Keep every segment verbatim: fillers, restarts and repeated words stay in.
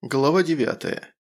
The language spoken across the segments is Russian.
Глава девятая.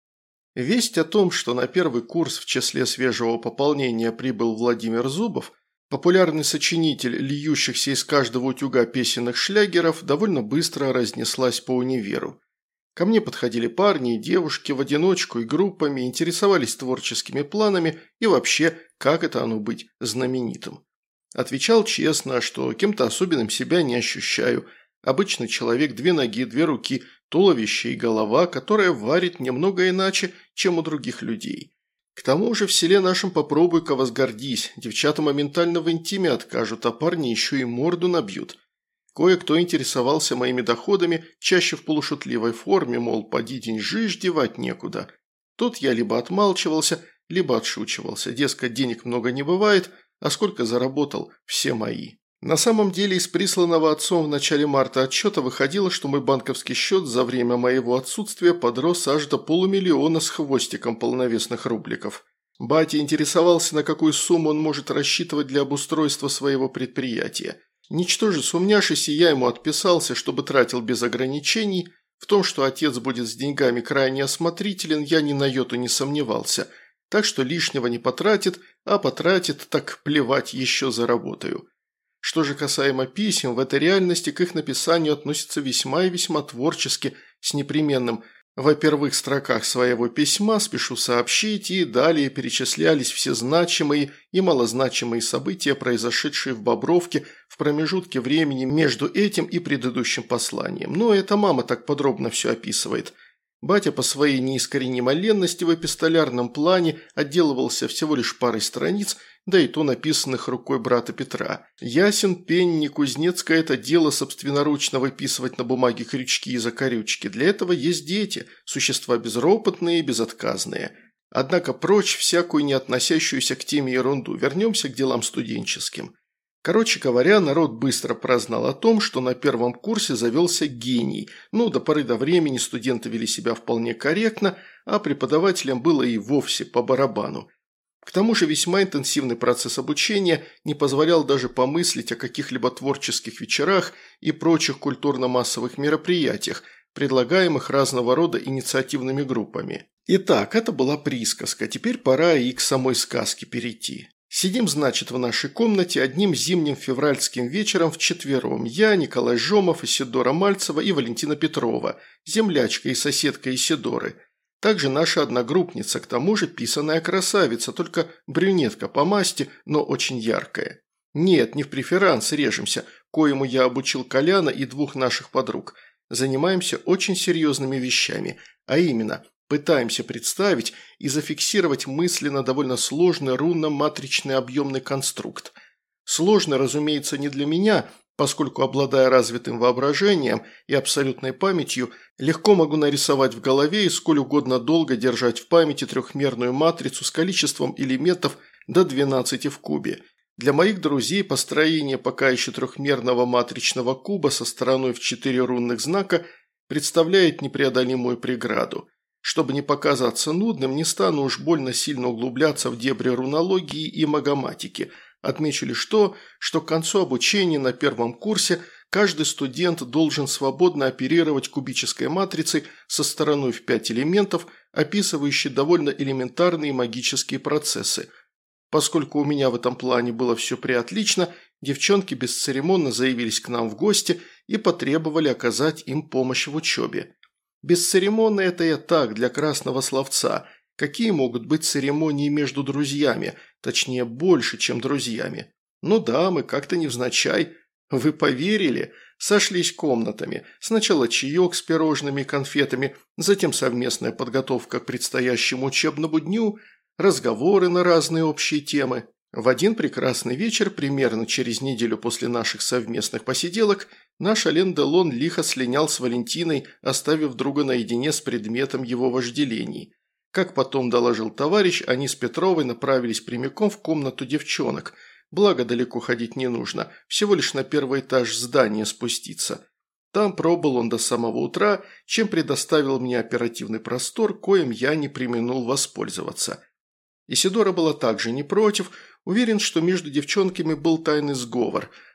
Весть о том, что на первый курс в числе свежего пополнения прибыл Владимир Зубов, популярный сочинитель льющихся из каждого утюга песенных шлягеров, довольно быстро разнеслась по универу. Ко мне подходили парни и девушки в одиночку и группами, интересовались творческими планами и вообще, как это оно быть знаменитым. Отвечал честно, что кем-то особенным себя не ощущаю. Обычный человек, две ноги, две руки, туловище и голова, которая варит немного иначе, чем у других людей. К тому же в селе нашем попробуй-ка возгордись, девчата моментально в интиме откажут, а парни еще и морду набьют. Кое-кто интересовался моими доходами, чаще в полушутливой форме, мол, поди деньжищ девать некуда. Тут я либо отмалчивался, либо отшучивался, дескать, денег много не бывает, а сколько заработал – все мои. На самом деле из присланного отцом в начале марта отчета выходило, что мой банковский счет за время моего отсутствия подрос аж до полумиллиона с хвостиком полновесных рубликов. Батя интересовался, на какую сумму он может рассчитывать для обустройства своего предприятия. Ничтоже сумняшись, я ему отписался, чтобы тратил без ограничений. В том, что отец будет с деньгами крайне осмотрителен, я ни на йоту не сомневался. Так что лишнего не потратит, а потратит, так плевать, еще заработаю. Что же касаемо писем, в этой реальности к их написанию относятся весьма и весьма творчески, с непременным «во первых строках своего письма спешу сообщить» и далее перечислялись все значимые и малозначимые события, произошедшие в Бобровке в промежутке времени между этим и предыдущим посланием. Но это мама так подробно все описывает. Батя по своей неискоренимой ленности в эпистолярном плане отделывался всего лишь парой страниц, да и то написанных рукой брата Петра. Ясен пень, не кузнецкое это дело собственноручно выписывать на бумаге крючки и закорючки. Для этого есть дети, существа безропотные и безотказные. Однако прочь всякую не относящуюся к теме ерунду, вернемся к делам студенческим. Короче говоря, народ быстро прознал о том, что на первом курсе завелся гений. Ну, до поры до времени студенты вели себя вполне корректно, а преподавателям было и вовсе по барабану. К тому же весьма интенсивный процесс обучения не позволял даже помыслить о каких-либо творческих вечерах и прочих культурно-массовых мероприятиях, предлагаемых разного рода инициативными группами. Итак, это была присказка, теперь пора и к самой сказке перейти. Сидим, значит, в нашей комнате одним зимним февральским вечером вчетвером. Я, Николай Жомов, Исидора Мальцева и Валентина Петрова, землячка и соседка Исидоры. Также наша одногруппница, к тому же писаная красавица, только брюнетка по масти, но очень яркая. Нет, не в преферанс режемся, коему я обучил Коляна и двух наших подруг. Занимаемся очень серьезными вещами, а именно – пытаемся представить и зафиксировать мысленно довольно сложный рунно-матричный объемный конструкт. Сложный, разумеется, не для меня, поскольку, обладая развитым воображением и абсолютной памятью, легко могу нарисовать в голове и сколь угодно долго держать в памяти трехмерную матрицу с количеством элементов до двенадцати в кубе. Для моих друзей построение пока еще трехмерного матричного куба со стороной в четыре рунных знака представляет непреодолимую преграду. Чтобы не показаться нудным, не стану уж больно сильно углубляться в дебри рунологии и магоматики. Отмечу лишь то, что к концу обучения на первом курсе каждый студент должен свободно оперировать кубической матрицей со стороной в пять элементов, описывающей довольно элементарные магические процессы. Поскольку у меня в этом плане было все преотлично, девчонки бесцеремонно заявились к нам в гости и потребовали оказать им помощь в учебе. Бесцеремонно это я так, для красного словца. Какие могут быть церемонии между друзьями, точнее больше, чем друзьями? Ну да, мы как-то невзначай. Вы поверили? Сошлись комнатами. Сначала чаек с пирожными и конфетами, затем совместная подготовка к предстоящему учебному дню, разговоры на разные общие темы. В один прекрасный вечер, примерно через неделю после наших совместных посиделок, наш Ален Делон лихо слинял с Валентиной, оставив друга наедине с предметом его вожделений. Как потом доложил товарищ, они с Петровой направились прямиком в комнату девчонок. Благо, далеко ходить не нужно, всего лишь на первый этаж здания спуститься. Там пробыл он до самого утра, чем предоставил мне оперативный простор, коим я не преминул воспользоваться. Исидора была также не против, уверен, что между девчонками был тайный сговор.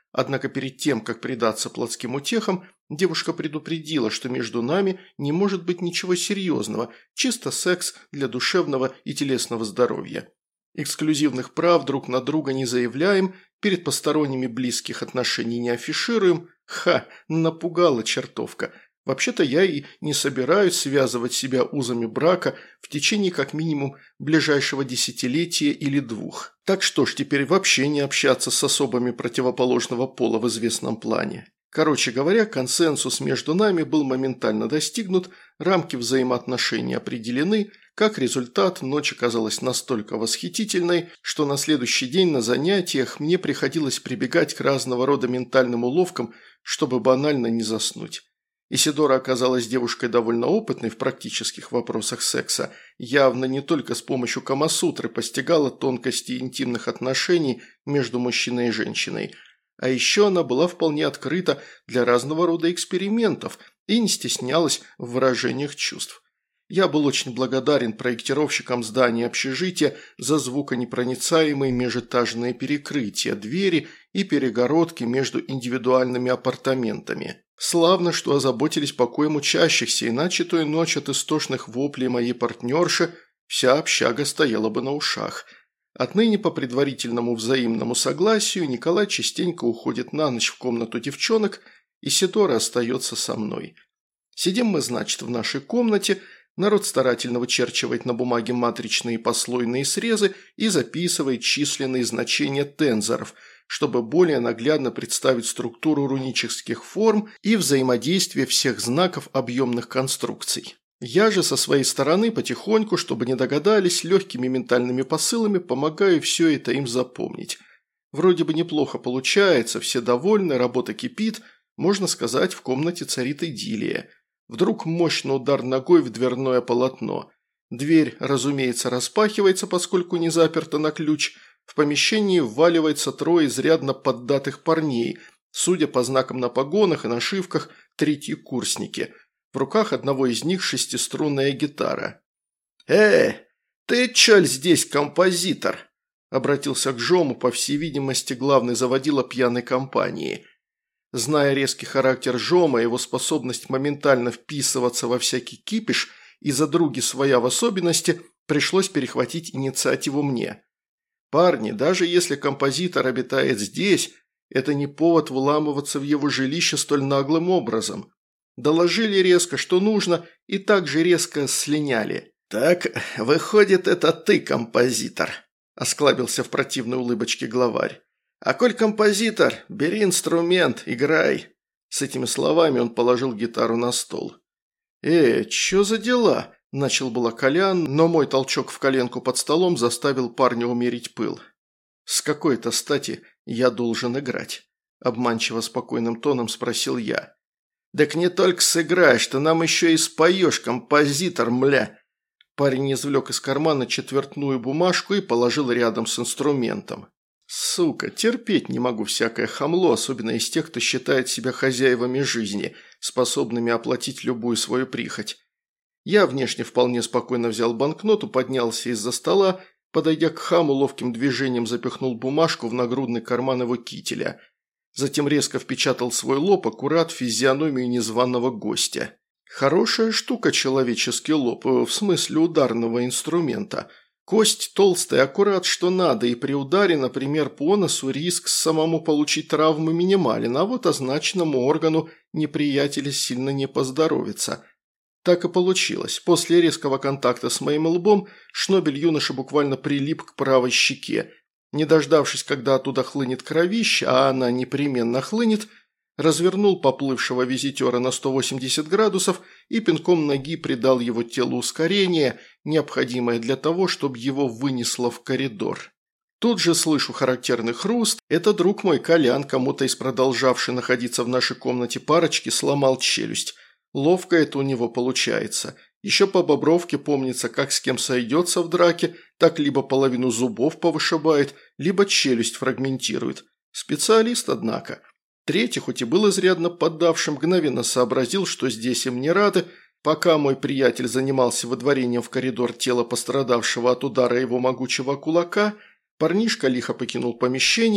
Однако перед тем, как предаться плотским утехам, девушка предупредила, что между нами не может быть ничего серьезного, чисто секс для душевного и телесного здоровья. Эксклюзивных прав друг на друга не заявляем, перед посторонними близких отношений не афишируем. Ха, напугала чертовка. Вообще-то я и не собираюсь связывать себя узами брака в течение как минимум ближайшего десятилетия или двух. Так что ж, теперь вообще не общаться с особами противоположного пола в известном плане. Короче говоря, консенсус между нами был моментально достигнут, рамки взаимоотношений определены, как результат, ночь оказалась настолько восхитительной, что на следующий день на занятиях мне приходилось прибегать к разного рода ментальным уловкам, чтобы банально не заснуть. Исидора оказалась девушкой довольно опытной в практических вопросах секса, явно не только с помощью Камасутры постигала тонкости интимных отношений между мужчиной и женщиной, а еще она была вполне открыта для разного рода экспериментов и не стеснялась в выражениях чувств. Я был очень благодарен проектировщикам здания общежития за звуконепроницаемые межэтажные перекрытия, двери и перегородки между индивидуальными апартаментами. Славно, что озаботились покоем учащихся, иначе той ночь от истошных воплей моей партнерши вся общага стояла бы на ушах. Отныне по предварительному взаимному согласию Николай частенько уходит на ночь в комнату девчонок, и Исидора остается со мной. Сидим мы, значит, в нашей комнате. Народ старательно вычерчивает на бумаге матричные послойные срезы и записывает численные значения тензоров, чтобы более наглядно представить структуру рунических форм и взаимодействие всех знаков объемных конструкций. Я же со своей стороны потихоньку, чтобы не догадались, легкими ментальными посылами помогаю все это им запомнить. Вроде бы неплохо получается, все довольны, работа кипит, можно сказать, в комнате царит идиллия. Вдруг мощный удар ногой в дверное полотно. Дверь, разумеется, распахивается, поскольку не заперта на ключ. В помещении вваливается трое изрядно поддатых парней, судя по знакам на погонах и нашивках, третьекурсники. В руках одного из них шестиструнная гитара. «Э, ты чё здесь композитор?» – обратился к Жому, по всей видимости, главный заводила пьяной компании. Зная резкий характер Жома, его способность моментально вписываться во всякий кипиш и задруги своя в особенности, пришлось перехватить инициативу мне. Парни, даже если композитор обитает здесь, это не повод вламываться в его жилище столь наглым образом. Доложили резко, что нужно, и так же резко слиняли. «Так, выходит, это ты композитор», – осклабился в противной улыбочке главарь. «А коль композитор, бери инструмент, играй». С этими словами он положил гитару на стол. «Э, чё за дела?» – начал было Колян, но мой толчок в коленку под столом заставил парня умерить пыл. «С какой-то стати я должен играть?» – обманчиво спокойным тоном спросил я. «Так не только сыграешь, ты нам еще и споешь, композитор, мля!» Парень извлек из кармана четвертную бумажку и положил рядом с инструментом. «Сука, терпеть не могу всякое хамло, особенно из тех, кто считает себя хозяевами жизни, способными оплатить любую свою прихоть». Я внешне вполне спокойно взял банкноту, поднялся из-за стола, подойдя к хаму, ловким движением запихнул бумажку в нагрудный карман его кителя. Затем резко впечатал свой лоб аккурат в физиономию незваного гостя. Хорошая штука человеческий лоб, в смысле ударного инструмента. Кость толстая, аккурат что надо, и при ударе, например, по носу риск самому получить травмы минимален, а вот означенному органу неприятеля сильно не поздоровится. Так и получилось. После резкого контакта с моим лбом шнобель юноши буквально прилип к правой щеке. Не дождавшись, когда оттуда хлынет кровища, а она непременно хлынет, развернул поплывшего визитера на сто восемьдесят градусов и пинком ноги придал его телу ускорение, необходимое для того, чтобы его вынесло в коридор. Тут же слышу характерный хруст. Это друг мой Колян, кому-то из продолжавшей находиться в нашей комнате парочки, сломал челюсть. Ловко это у него получается. Еще по Бобровке помнится, как с кем сойдется в драке, так либо половину зубов повышибает, либо челюсть фрагментирует. Специалист, однако. Третий, хоть и был изрядно поддавшим, мгновенно сообразил, что здесь им не рады. Пока мой приятель занимался выдворением в коридор тела пострадавшего от удара его могучего кулака, парнишка лихо покинул помещение,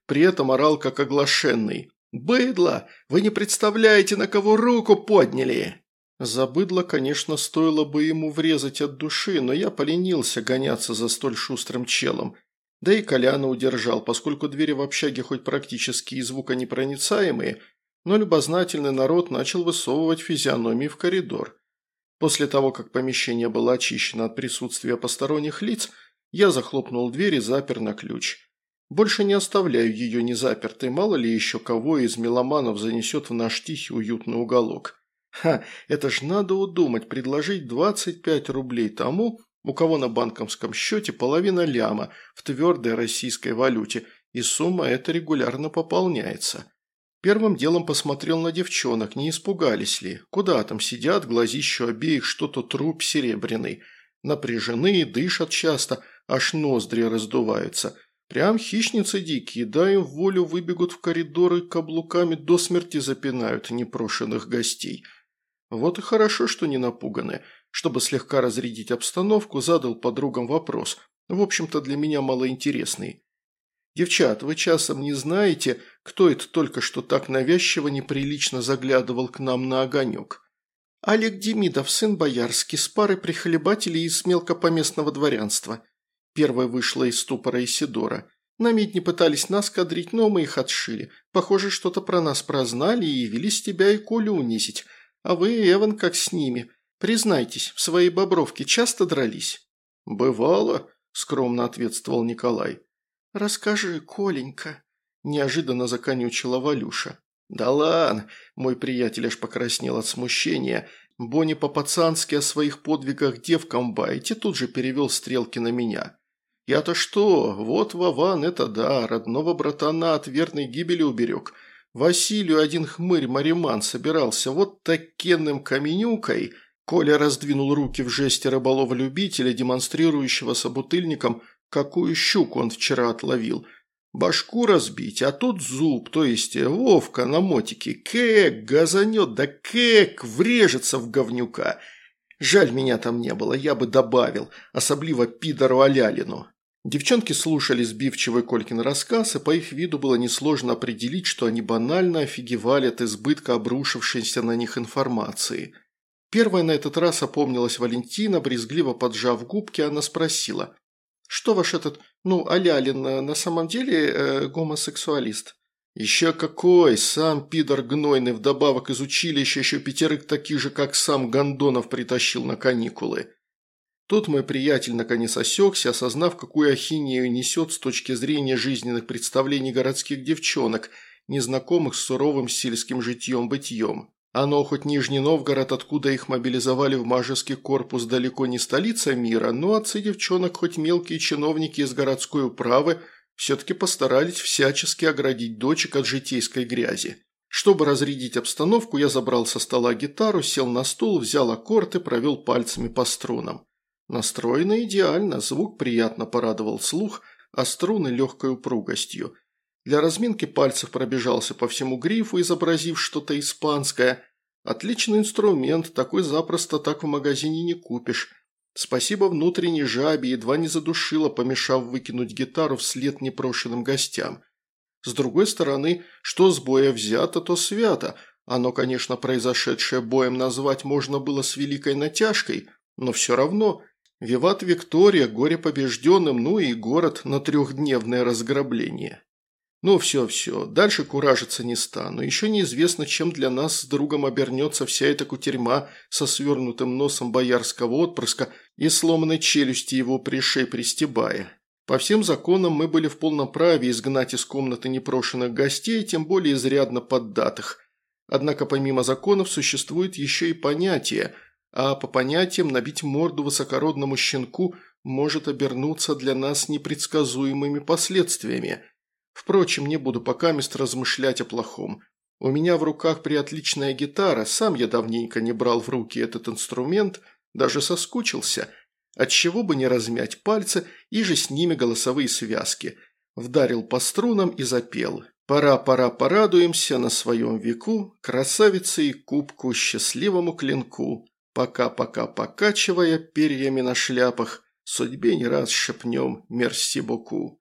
при этом орал как оглашенный. «Быдло! Вы не представляете, на кого руку подняли!» За быдло, конечно, стоило бы ему врезать от души, но я поленился гоняться за столь шустрым челом. Да и Коляна удержал, поскольку двери в общаге хоть практически и звуконепроницаемые, но любознательный народ начал высовывать физиономии в коридор. После того, как помещение было очищено от присутствия посторонних лиц, я захлопнул дверь и запер на ключ. Больше не оставляю ее незапертой, мало ли еще кого из меломанов занесет в наш тихий уютный уголок. Ха, это ж надо удумать, предложить двадцать пять рублей тому, у кого на банковском счете половина ляма в твердой российской валюте, и сумма эта регулярно пополняется. Первым делом посмотрел на девчонок, не испугались ли. Куда там сидят, глазищу обеих что-то труп серебряный. Напряжены, дышат часто, аж ноздри раздуваются. Прям хищницы дикие, дай им волю, выбегут в коридоры, каблуками до смерти запинают непрошенных гостей. Вот и хорошо, что не напуганы. Чтобы слегка разрядить обстановку, задал подругам вопрос, в общем-то для меня малоинтересный. «Девчат, вы часом не знаете, кто это только что так навязчиво неприлично заглядывал к нам на огонек?» «Олег Демидов, сын боярский, с парой прихлебателей из мелкопоместного дворянства». Первая вышла из ступора Исидора. «На медне пытались нас кадрить, но мы их отшили. Похоже, что-то про нас прознали и явились тебя и Колю унизить. А вы, Эван, как с ними. Признайтесь, в своей Бобровке часто дрались?» «Бывало», – скромно ответствовал Николай. «Расскажи, Коленька», – неожиданно законючила Валюша. «Да ладно», – мой приятель аж покраснел от смущения. Бонни по-пацански о своих подвигах девкам баете, тут же перевел стрелки на меня. «Я-то что? Вот Вован, это да, родного братана от верной гибели уберег. Василию один хмырь Мариман собирался вот такенным каменюкой». Коля раздвинул руки в жесте рыболова-любителя, демонстрирующего собутыльником, какую щуку он вчера отловил. Башку разбить, а тут зуб, то есть Вовка на мотике. Кэк газанет, да кэк врежется в говнюка. Жаль, меня там не было, я бы добавил, особливо пидору Алялину. Девчонки слушали сбивчивый Колькин рассказ, и по их виду было несложно определить, что они банально офигевали от избытка обрушившейся на них информации. Первая на этот раз опомнилась Валентина, брезгливо поджав губки, она спросила: «Что ваш этот, ну, Алялин, на самом деле э, гомосексуалист?» «Еще какой! Сам пидор гнойный, вдобавок из училища еще пятерых таких же, как сам Гондонов, притащил на каникулы». Тут мой приятель наконец осекся, осознав, какую ахинею несет с точки зрения жизненных представлений городских девчонок, незнакомых с суровым сельским житьем-бытьем. Оно хоть Нижний Новгород, откуда их мобилизовали в мажеский корпус, далеко не столица мира, но отцы девчонок, хоть мелкие чиновники из городской управы, все-таки постарались всячески оградить дочек от житейской грязи. Чтобы разрядить обстановку, я забрал со стола гитару, сел на стул, взял аккорд и провел пальцами по струнам. Настроено идеально, звук приятно порадовал слух, а струны легкой упругостью. Для разминки пальцев пробежался по всему грифу, изобразив что-то испанское. Отличный инструмент, такой запросто так в магазине не купишь. Спасибо внутренней жабе, едва не задушила, помешав выкинуть гитару вслед непрошенным гостям. С другой стороны, что с боя взято, то свято. Оно, конечно, произошедшее боем назвать можно было с великой натяжкой, но все равно. Виват Виктория, горе побежденным, ну и город на трехдневное разграбление. Ну все-все, дальше куражиться не стану. Еще неизвестно, чем для нас с другом обернется вся эта кутерьма со свернутым носом боярского отпрыска и сломанной челюсти его пришей пристебая. По всем законам мы были в полном праве изгнать из комнаты непрошенных гостей, тем более изрядно поддатых. Однако помимо законов существует еще и понятие, а по понятиям набить морду высокородному щенку может обернуться для нас непредсказуемыми последствиями. Впрочем, не буду покамест размышлять о плохом. У меня в руках приотличная гитара, сам я давненько не брал в руки этот инструмент, даже соскучился. Отчего бы не размять пальцы и же с ними голосовые связки. Вдарил по струнам и запел. «Пора, пора, порадуемся на своем веку, красавице и кубку, счастливому клинку. Пока-пока покачивая перьями на шляпах, судьбе не раз шепнем мерси боку».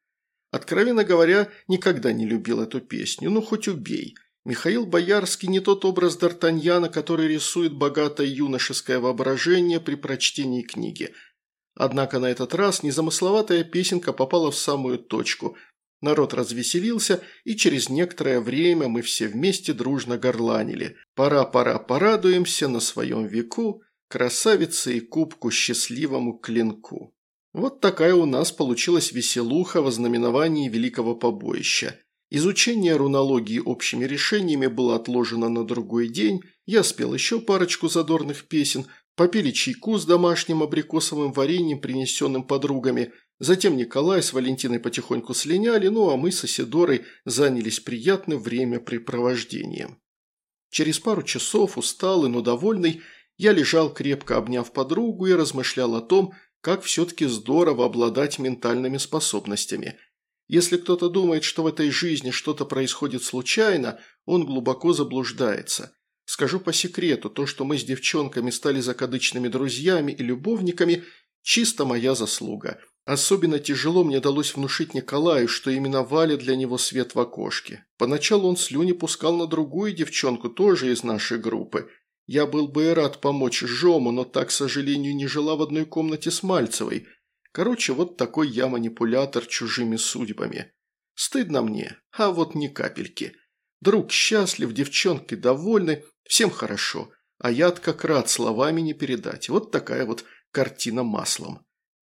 Откровенно говоря, никогда не любил эту песню, ну хоть убей. Михаил Боярский не тот образ Д'Артаньяна, который рисует богатое юношеское воображение при прочтении книги. Однако на этот раз незамысловатая песенка попала в самую точку. Народ развеселился, и через некоторое время мы все вместе дружно горланили. «Пора, пора, порадуемся на своем веку, красавице и кубку счастливому клинку». Вот такая у нас получилась веселуха во знаменовании великого побоища. Изучение рунологии общими решениями было отложено на другой день, я спел еще парочку задорных песен, попили чайку с домашним абрикосовым вареньем, принесенным подругами, затем Николай с Валентиной потихоньку слиняли, ну а мы с Исидорой занялись приятным времяпрепровождением. Через пару часов, усталый, но довольный, я лежал, крепко обняв подругу, и размышлял о том, как все-таки здорово обладать ментальными способностями. Если кто-то думает, что в этой жизни что-то происходит случайно, он глубоко заблуждается. Скажу по секрету, то, что мы с девчонками стали закадычными друзьями и любовниками, чисто моя заслуга. Особенно тяжело мне далось внушить Николаю, что именно Валя для него свет в окошке. Поначалу он слюни пускал на другую девчонку, тоже из нашей группы. Я был бы и рад помочь Жому, но так, к сожалению, не жила в одной комнате с Мальцевой. Короче, вот такой я манипулятор чужими судьбами. Стыдно мне, а вот ни капельки. Друг счастлив, девчонки довольны, всем хорошо. А я-то как рад, словами не передать. Вот такая вот картина маслом.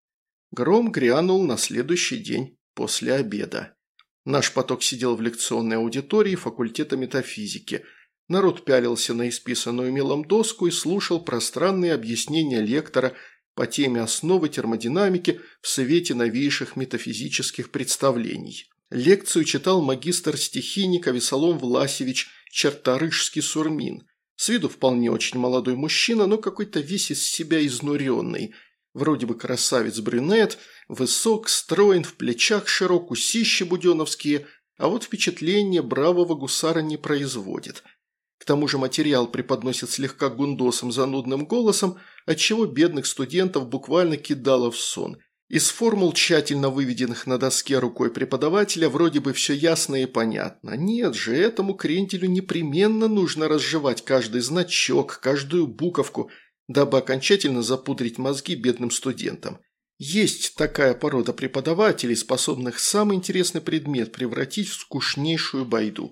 Гром грянул на следующий день после обеда. Наш поток сидел в лекционной аудитории факультета метафизики. Народ пялился на исписанную мелом доску и слушал пространные объяснения лектора по теме основы термодинамики в свете новейших метафизических представлений. Лекцию читал магистр-стихийник Авесолом Власевич Черторыжский-Сурмин. С виду вполне очень молодой мужчина, но какой-то весь из себя изнуренный. Вроде бы красавец-брюнет, высок, строен, в плечах широк, усищи буденовские, а вот впечатление бравого гусара не производит. К тому же материал преподносит слегка гундосым занудным голосом, отчего бедных студентов буквально кидало в сон. Из формул, тщательно выведенных на доске рукой преподавателя, вроде бы все ясно и понятно. Нет же, этому кренделю непременно нужно разжевать каждый значок, каждую буковку, дабы окончательно запудрить мозги бедным студентам. Есть такая порода преподавателей, способных самый интересный предмет превратить в скучнейшую байду.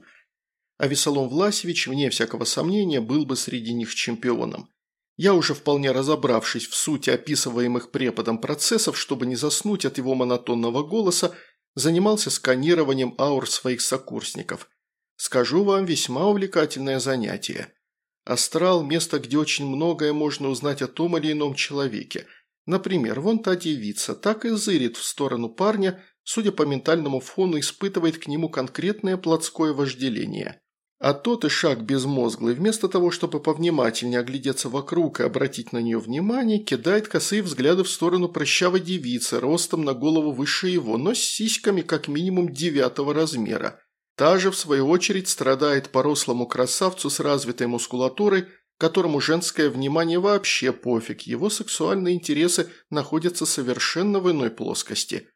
А Авесолом Власевич, вне всякого сомнения, был бы среди них чемпионом. Я уже вполне разобравшись в сути описываемых преподом процессов, чтобы не заснуть от его монотонного голоса, занимался сканированием аур своих сокурсников. Скажу вам, весьма увлекательное занятие. Астрал – место, где очень многое можно узнать о том или ином человеке. Например, вон та девица так и зырит в сторону парня, судя по ментальному фону, испытывает к нему конкретное плотское вожделение. А тот и шаг безмозглый, вместо того, чтобы повнимательнее оглядеться вокруг и обратить на нее внимание, кидает косые взгляды в сторону прыщавой девицы, ростом на голову выше его, но с сиськами как минимум девятого размера. Та же, в свою очередь, страдает по рослому красавцу с развитой мускулатурой, которому женское внимание вообще пофиг, его сексуальные интересы находятся совершенно в иной плоскости.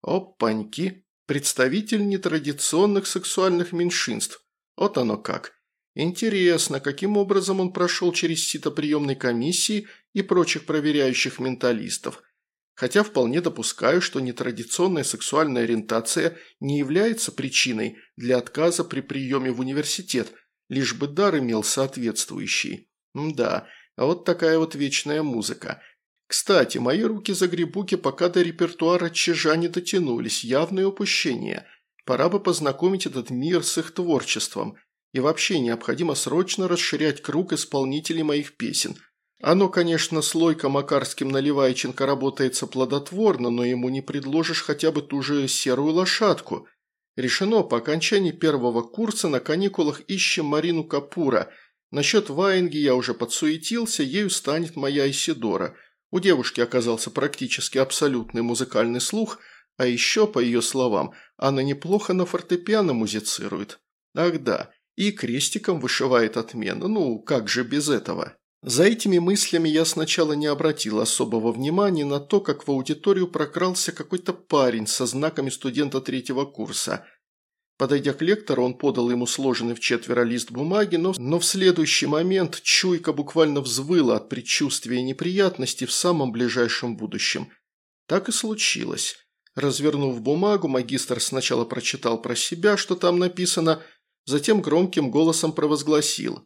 Опаньки, представитель нетрадиционных сексуальных меньшинств. Вот оно как. Интересно, каким образом он прошел через сито приемной комиссии и прочих проверяющих менталистов. Хотя вполне допускаю, что нетрадиционная сексуальная ориентация не является причиной для отказа при приеме в университет, лишь бы дар имел соответствующий. Мда, а вот такая вот вечная музыка. Кстати, мои руки-загребуки пока до репертуара Чижа не дотянулись, явное упущение. Пора бы познакомить этот мир с их творчеством. И вообще необходимо срочно расширять круг исполнителей моих песен. Оно, конечно, с Лойко Макарским Наливайченко работается плодотворно, но ему не предложишь хотя бы ту же серую лошадку. Решено, по окончании первого курса на каникулах ищем Марину Капура. Насчет Ваенги я уже подсуетился, ею станет моя Исидора. У девушки оказался практически абсолютный музыкальный слух, а еще, по ее словам, она неплохо на фортепиано музицирует. Ах да, и крестиком вышивает отменно, ну как же без этого. За этими мыслями я сначала не обратил особого внимания на то, как в аудиторию прокрался какой-то парень со знаками студента третьего курса. Подойдя к лектору, он подал ему сложенный в четверо лист бумаги, но, но в следующий момент чуйка буквально взвыла от предчувствия неприятностей в самом ближайшем будущем. Так и случилось. Развернув бумагу, магистр сначала прочитал про себя, что там написано, затем громким голосом провозгласил: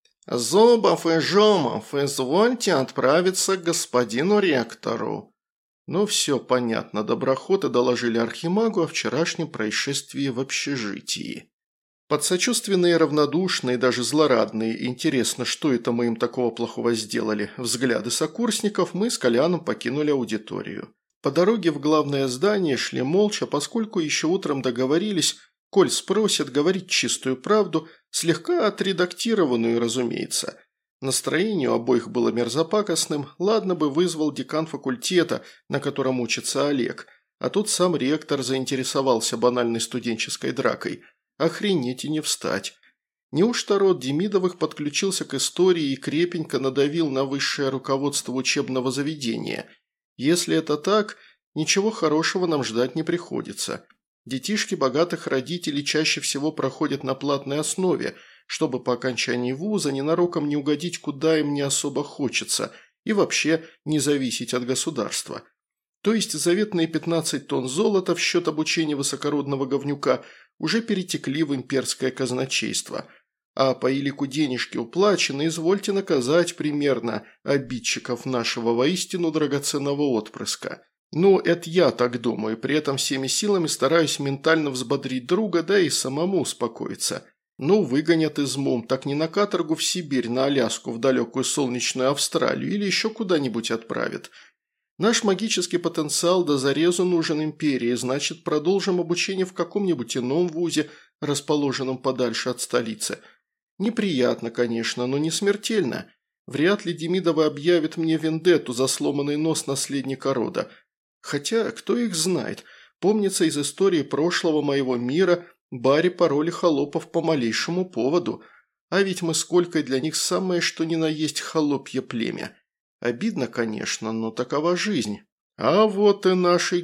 «Зубов и Жомов, извольте отправиться к господину ректору». Ну все понятно, доброхоты доложили архимагу о вчерашнем происшествии в общежитии. Под сочувственные, равнодушные, даже злорадные, интересно, что это мы им такого плохого сделали, взгляды сокурсников, мы с Коляном покинули аудиторию. По дороге в главное здание шли молча, поскольку еще утром договорились, коль спросят, говорить чистую правду, слегка отредактированную, разумеется. Настроение у обоих было мерзопакостным, ладно бы вызвал декан факультета, на котором учится Олег, а тут сам ректор заинтересовался банальной студенческой дракой. Охренеть и не встать. Неужто род Демидовых подключился к истории и крепенько надавил на высшее руководство учебного заведения? Если это так, ничего хорошего нам ждать не приходится. Детишки богатых родителей чаще всего проходят на платной основе, чтобы по окончании вуза ненароком не угодить, куда им не особо хочется, и вообще не зависеть от государства. То есть заветные пятнадцать тонн золота в счет обучения высокородного говнюка уже перетекли в имперское казначейство. А по илику денежки уплачены, извольте наказать примерно обидчиков нашего воистину драгоценного отпрыска. Ну, это я так думаю, при этом всеми силами стараюсь ментально взбодрить друга, да и самому успокоиться. Ну, выгонят из МУМ, так не на каторгу в Сибирь, на Аляску, в далекую солнечную Австралию или еще куда-нибудь отправят. Наш магический потенциал до зарезу нужен империи, значит, продолжим обучение в каком-нибудь ином вузе, расположенном подальше от столицы. Неприятно, конечно, но не смертельно. Вряд ли Демидовы объявят мне вендетту за сломанный нос наследника рода. Хотя, кто их знает, помнится из истории прошлого моего мира, бари пороли холопов по малейшему поводу, а ведь мы с Колькой для них самое что ни на есть холопье племя. Обидно, конечно, но такова жизнь. А вот и наши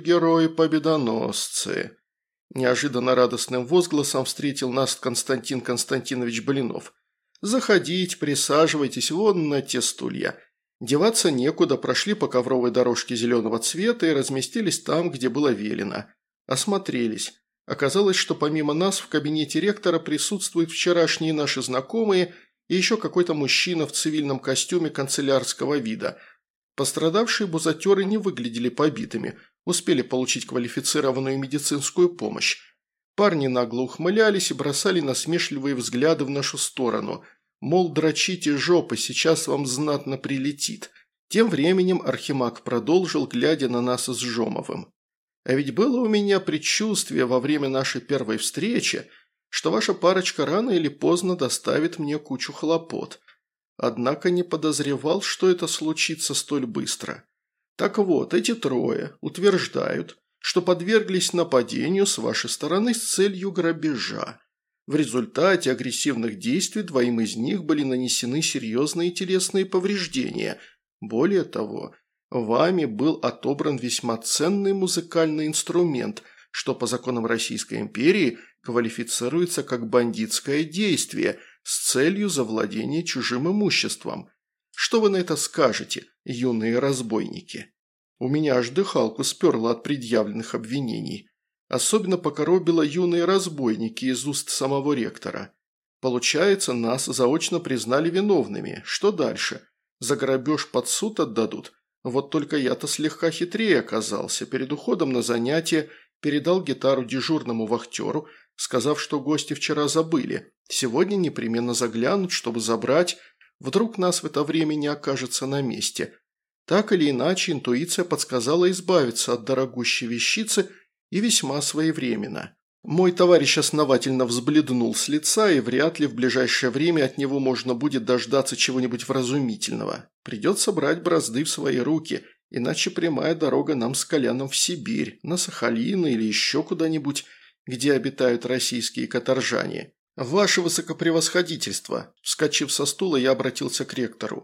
герои-победоносцы. Неожиданно радостным возгласом встретил нас Константин Константинович Блинов. Заходите, присаживайтесь вон на те стулья. Деваться некуда, прошли по ковровой дорожке зеленого цвета и разместились там, где было велено. Осмотрелись. Оказалось, что помимо нас в кабинете ректора присутствуют вчерашние наши знакомые и еще какой-то мужчина в цивильном костюме канцелярского вида. Пострадавшие бузатеры не выглядели побитыми, успели получить квалифицированную медицинскую помощь. Парни нагло ухмылялись и бросали насмешливые взгляды в нашу сторону – мол, дрочите жопы, сейчас вам знатно прилетит. Тем временем архимаг продолжил, глядя на нас с Жомовым. А ведь было у меня предчувствие во время нашей первой встречи, что ваша парочка рано или поздно доставит мне кучу хлопот. Однако не подозревал, что это случится столь быстро. Так вот, эти трое утверждают, что подверглись нападению с вашей стороны с целью грабежа. В результате агрессивных действий двоим из них были нанесены серьезные телесные повреждения. Более того, вами был отобран весьма ценный музыкальный инструмент, что по законам Российской империи квалифицируется как бандитское действие с целью завладения чужим имуществом. Что вы на это скажете, юные разбойники? У меня аж дыхалку сперло от предъявленных обвинений. Особенно покоробило юные разбойники из уст самого ректора. Получается, нас заочно признали виновными. Что дальше? За грабеж под суд отдадут? Вот только я-то слегка хитрее оказался. Перед уходом на занятие передал гитару дежурному вахтеру, сказав, что гости вчера забыли. Сегодня непременно заглянут, чтобы забрать. Вдруг нас в это время не окажется на месте. Так или иначе, интуиция подсказала избавиться от дорогущей вещицы и весьма своевременно. Мой товарищ основательно взбледнул с лица, и вряд ли в ближайшее время от него можно будет дождаться чего-нибудь вразумительного. Придется брать бразды в свои руки, иначе прямая дорога нам с Коляном в Сибирь, на Сахалин или еще куда-нибудь, где обитают российские каторжане. «Ваше высокопревосходительство!» Вскочив со стула, я обратился к ректору.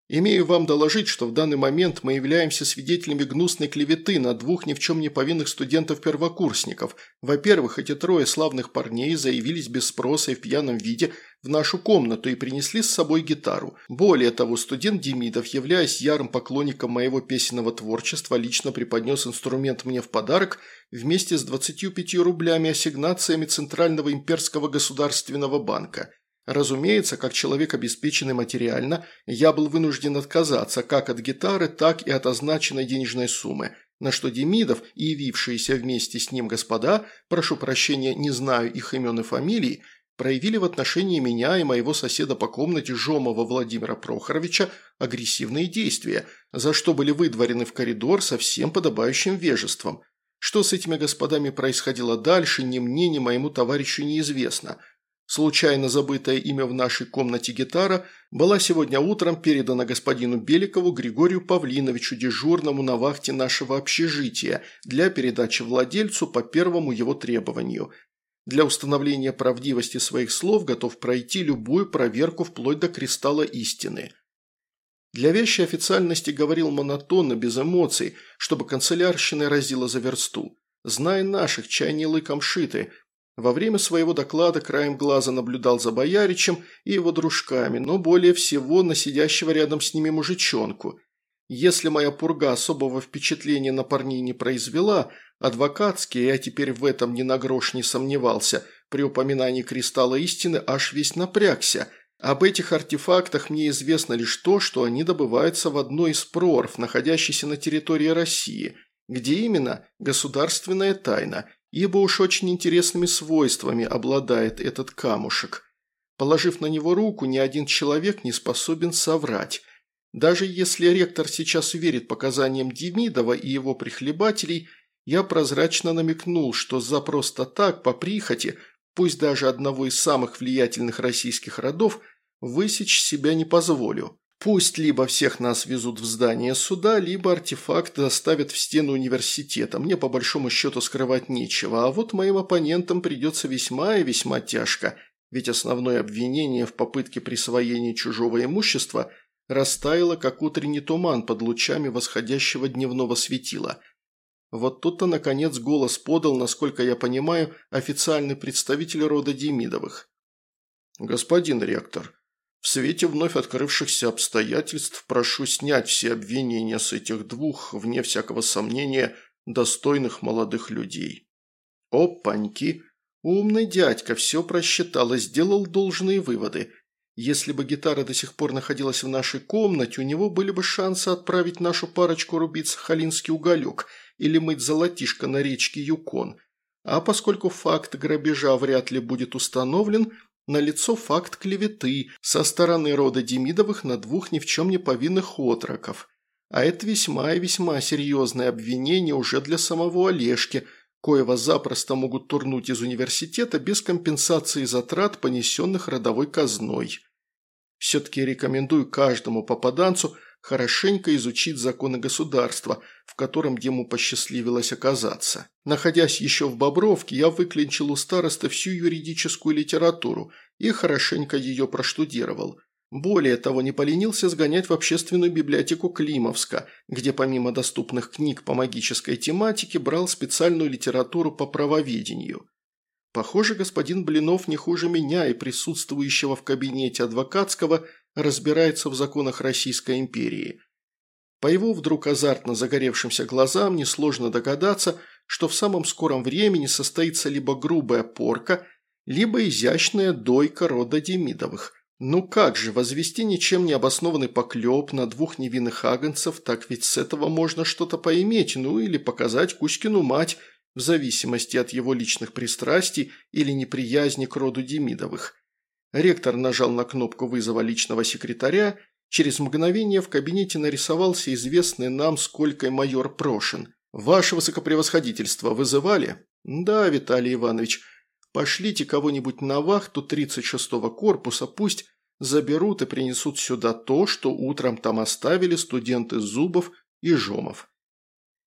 Имею вам доложить, что в данный момент мы являемся свидетелями гнусной клеветы на двух ни в чем не повинных студентов-первокурсников. Во-первых, эти трое славных парней заявились без спроса и в пьяном виде в нашу комнату и принесли с собой гитару. Более того, студент Демидов, являясь ярым поклонником моего песенного творчества, лично преподнес инструмент мне в подарок вместе с двадцатью пятью рублями ассигнациями Центрального имперского государственного банка. Разумеется, как человек, обеспеченный материально, я был вынужден отказаться как от гитары, так и от означенной денежной суммы, на что Демидов и явившиеся вместе с ним господа, прошу прощения, не знаю их имен и фамилий, проявили в отношении меня и моего соседа по комнате Жомова Владимира Прохоровича агрессивные действия, за что были выдворены в коридор со всем подобающим вежеством. Что с этими господами происходило дальше, ни мне, ни моему товарищу неизвестно. Случайно забытое имя в нашей комнате гитара была сегодня утром передана господину Беликову Григорию Павлиновичу, дежурному на вахте нашего общежития, для передачи владельцу по первому его требованию. Для установления правдивости своих слов готов пройти любую проверку вплоть до кристалла истины. Для вещей официальности говорил монотонно, без эмоций, чтобы канцелярщиной разило за версту. Зная наших, чай не лыком шиты. Во время своего доклада краем глаза наблюдал за бояричем и его дружками, но более всего на сидящего рядом с ними мужичонку. Если моя пурга особого впечатления на парней не произвела, адвокатский, я теперь в этом ни на грош не сомневался, при упоминании кристалла истины аж весь напрягся. Об этих артефактах мне известно лишь то, что они добываются в одной из прорв, находящейся на территории России. Где именно – государственная тайна, ибо уж очень интересными свойствами обладает этот камушек. Положив на него руку, ни один человек не способен соврать. Даже если ректор сейчас верит показаниям Демидова и его прихлебателей, я прозрачно намекнул, что за просто так, по прихоти, пусть даже одного из самых влиятельных российских родов, высечь себя не позволю. Пусть либо всех нас везут в здание суда, либо артефакт доставят в стену университета. Мне по большому счету скрывать нечего, а вот моим оппонентам придется весьма и весьма тяжко, ведь основное обвинение в попытке присвоения чужого имущества растаяло, как утренний туман под лучами восходящего дневного светила. Вот тут-то, наконец, голос подал, насколько я понимаю, официальный представитель рода Демидовых. «Господин ректор, в свете вновь открывшихся обстоятельств прошу снять все обвинения с этих двух, вне всякого сомнения, достойных молодых людей». Опаньки! Умный дядька все просчитал и сделал должные выводы. Если бы гитара до сих пор находилась в нашей комнате, у него были бы шансы отправить нашу парочку рубить сахалинский уголек или мыть золотишко на речке Юкон. А поскольку факт грабежа вряд ли будет установлен, налицо факт клеветы со стороны рода Демидовых на двух ни в чем не повинных отроков. А это весьма и весьма серьезное обвинение уже для самого Олежки, коего запросто могут турнуть из университета без компенсации затрат, понесенных родовой казной. Все-таки рекомендую каждому попаданцу хорошенько изучить законы государства, в котором ему посчастливилось оказаться. Находясь еще в Бобровке, я выклинчил у старосты всю юридическую литературу и хорошенько ее проштудировал. Более того, не поленился сгонять в общественную библиотеку Климовска, где помимо доступных книг по магической тематике брал специальную литературу по правоведению. Похоже, господин Блинов не хуже меня и присутствующего в кабинете адвокатского разбирается в законах Российской империи. По его вдруг азартно загоревшимся глазам несложно догадаться, что в самом скором времени состоится либо грубая порка, либо изящная дойка рода Демидовых. Ну как же, возвести ничем не обоснованный поклеп на двух невинных агнцев, так ведь с этого можно что-то поиметь, ну или показать Кузькину мать, в зависимости от его личных пристрастий или неприязни к роду Демидовых. Ректор нажал на кнопку вызова личного секретаря, через мгновение в кабинете нарисовался известный нам сколько майор Прошин. «Ваше высокопревосходительство вызывали?» «Да, Виталий Иванович. Пошлите кого-нибудь на вахту тридцать шестого корпуса, пусть заберут и принесут сюда то, что утром там оставили студенты Зубов и Жомов».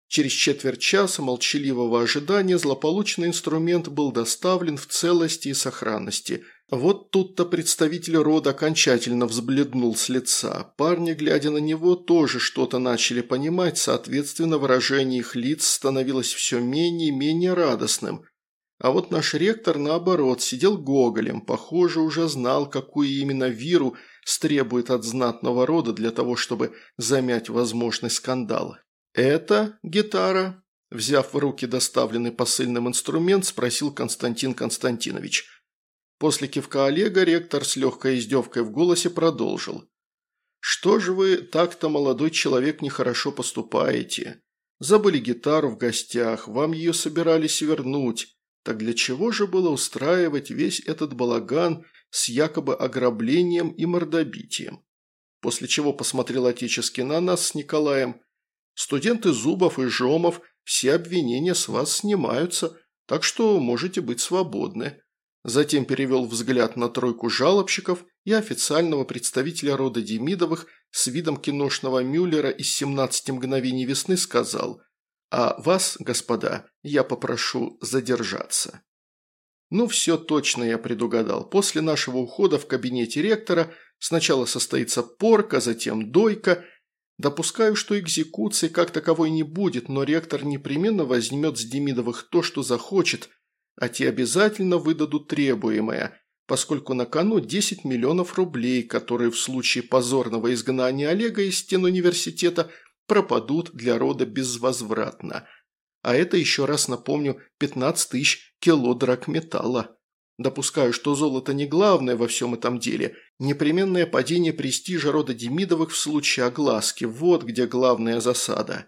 Через четверть часа молчаливого ожидания злополучный инструмент был доставлен в целости и сохранности. Вот тут-то представитель рода окончательно взбледнул с лица. Парни, глядя на него, тоже что-то начали понимать, соответственно, выражение их лиц становилось все менее и менее радостным. А вот наш ректор, наоборот, сидел гоголем, похоже, уже знал, какую именно виру стребует от знатного рода для того, чтобы замять возможный скандал. «Это гитара?» – взяв в руки доставленный посыльным инструмент, спросил Константин Константинович. После кивка Олега ректор с легкой издевкой в голосе продолжил. «Что же вы так-то, молодой человек, нехорошо поступаете? Забыли гитару в гостях, вам ее собирались вернуть. Так для чего же было устраивать весь этот балаган с якобы ограблением и мордобитием?» После чего посмотрел отечески на нас с Николаем. «Студенты Зубов и Жомов, все обвинения с вас снимаются, так что можете быть свободны». Затем перевел взгляд на тройку жалобщиков и официального представителя рода Демидовых с видом киношного Мюллера из «семнадцати мгновений весны» сказал: «А вас, господа, я попрошу задержаться». Ну, все точно я предугадал. После нашего ухода в кабинете ректора сначала состоится порка, затем дойка. Допускаю, что экзекуции как таковой не будет, но ректор непременно возьмет с Демидовых то, что захочет, а те обязательно выдадут требуемое, поскольку на кону десять миллионов рублей, которые в случае позорного изгнания Олега из стен университета пропадут для рода безвозвратно. А это, еще раз напомню, пятнадцать тысяч кило драгметалла. Допускаю, что золото не главное во всем этом деле. Непременное падение престижа рода Демидовых в случае огласки – вот где главная засада.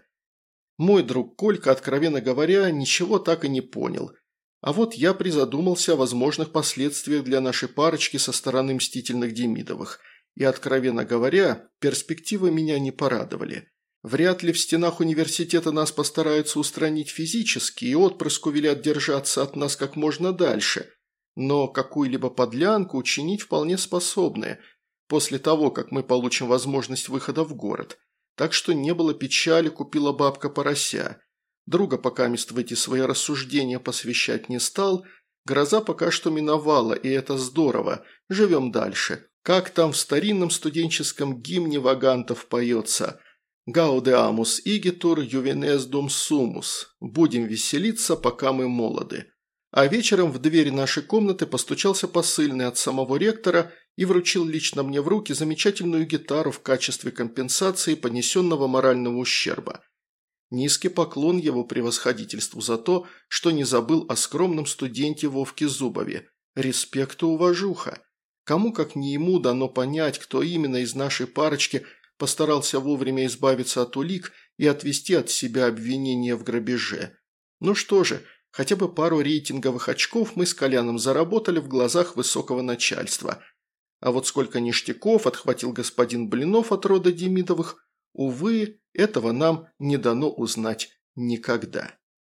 Мой друг Колька, откровенно говоря, ничего так и не понял. А вот я призадумался о возможных последствиях для нашей парочки со стороны мстительных Демидовых. И, откровенно говоря, перспективы меня не порадовали. Вряд ли в стенах университета нас постараются устранить физически, и отпрыску велят держаться от нас как можно дальше. Но какую-либо подлянку учинить вполне способны, после того, как мы получим возможность выхода в город. Так что не было печали, купила бабка порося. Друга покамест в эти свои рассуждения посвящать не стал. Гроза пока что миновала, и это здорово. Живем дальше. Как там в старинном студенческом гимне вагантов поется «Гауdeamus igitur juvenes dum sumus» – «Будем веселиться, пока мы молоды». А вечером в дверь нашей комнаты постучался посыльный от самого ректора и вручил лично мне в руки замечательную гитару в качестве компенсации понесенного морального ущерба. Низкий поклон его превосходительству за то, что не забыл о скромном студенте Вовке Зубове. Респект и уважуха. Кому как не ему дано понять, кто именно из нашей парочки постарался вовремя избавиться от улик и отвести от себя обвинения в грабеже. Ну что же, хотя бы пару рейтинговых очков мы с Коляном заработали в глазах высокого начальства. А вот сколько ништяков отхватил господин Блинов от рода Демидовых, увы, этого нам не дано узнать никогда.